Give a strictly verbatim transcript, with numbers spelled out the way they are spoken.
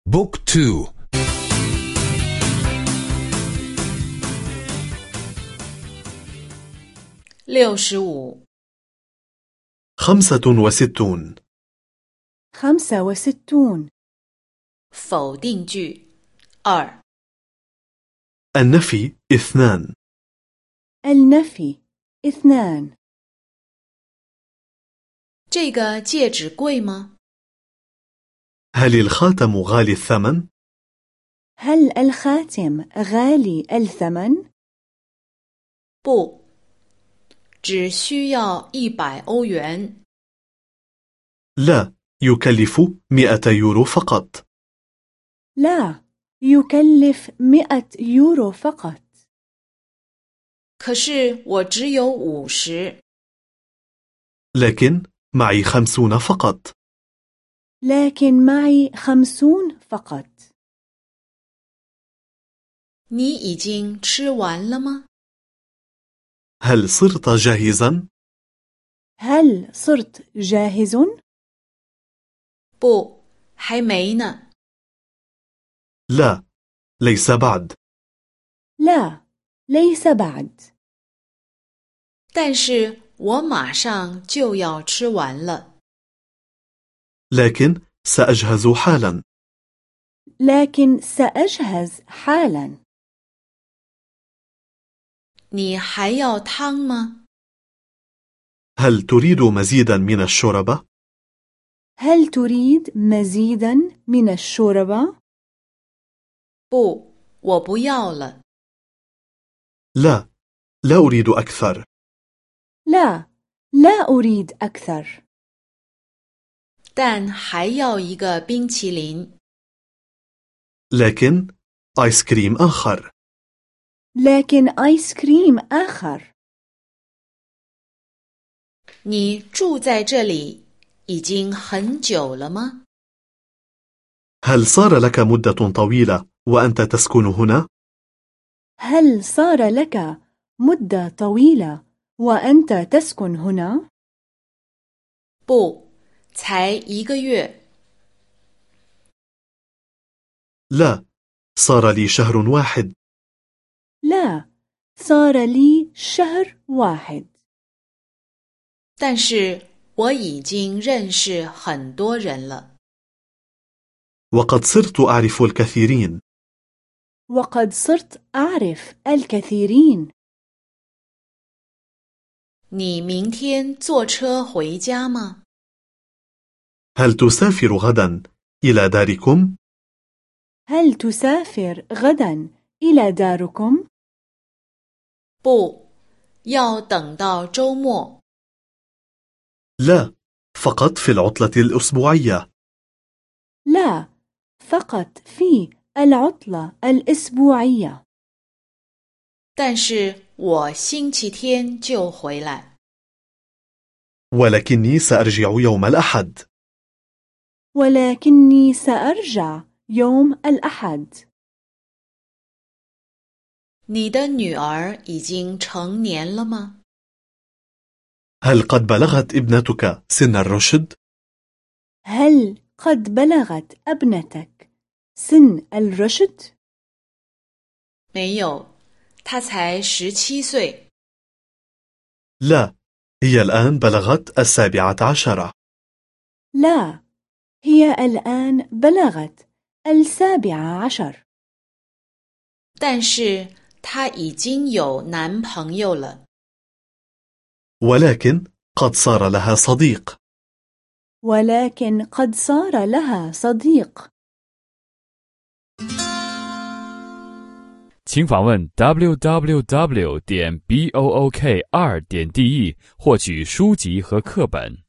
بوك تو. 六十五 خمسة وستون. خمسة وستون. 否定句二 النفي اثنان. النفي اثنان. 这个戒指贵吗？ هل الخاتم غالي الثمن؟ هل الخاتم غالي الثمن؟ 不，只需要一百欧元。 لا، يكلف مئة يورو فقط. لا، يكلف مئة يورو فقط. 可是我只有五十。 لكن معي خمسون فقط. لكن معي خمسون فقط. 你已经吃完了吗？ هل صرت جاهزا؟ هل صرت جاهز؟ 不，还没呢。 لا، ليس بعد. لا، ليس بعد. 但是我马上就要吃完了。 لكن سأجهز حالا. لكن سأجهز حالا. 你还要汤吗？ هل تريد مزيدا من الشوربة؟ هل تريد مزيدا من الشوربة؟ 不，我不要了。 لا، لا أريد أكثر. لا، لا أريد أكثر. 但还要一个冰淇淋。 لكن آيس كريم آخر. لكن آيس كريم آخر. 你住在这里已经很久了吗？ هل صار لك مدة طويلة وأنت تسكن هنا؟ هل صار لك مدة طويلة وأنت تسكن هنا؟ 不，才一个月。 لا، صار لي شهر واحد. لا، صار لي شهر واحد. 但是我已经认识很多人了。 وقد صرت أعرف الكثيرين. وقد صرت أعرف الكثيرين. 你明天坐车回家吗？ هل تسافر غدا إلى داركم؟ هل تسافر غدا إلى داركم؟ 不，要等到周末。 لا، فقط في العطلة الأسبوعية. لا، فقط في العطلة الأسبوعية. 但是我星期天就回来。 ولكني سأرجع يوم الأحد. ولكني سأرجع يوم الأحد. 你的女儿已经成年了吗？ هل قد بلغت ابنتك سن الرشد؟ هل قد بلغت ابنتك سن الرشد؟ 没有，她才十七岁。 لا، هي الآن بلغت السابعة عشرة. لا، هي الآن بلغت السابعة عشر. 但是她已经有男朋友了。 ولكن قد صار لها صديق. ولكن قد صار لها صديق. 请访问 double-u double-u double-u 点 book 二点 de 获取书籍和课本。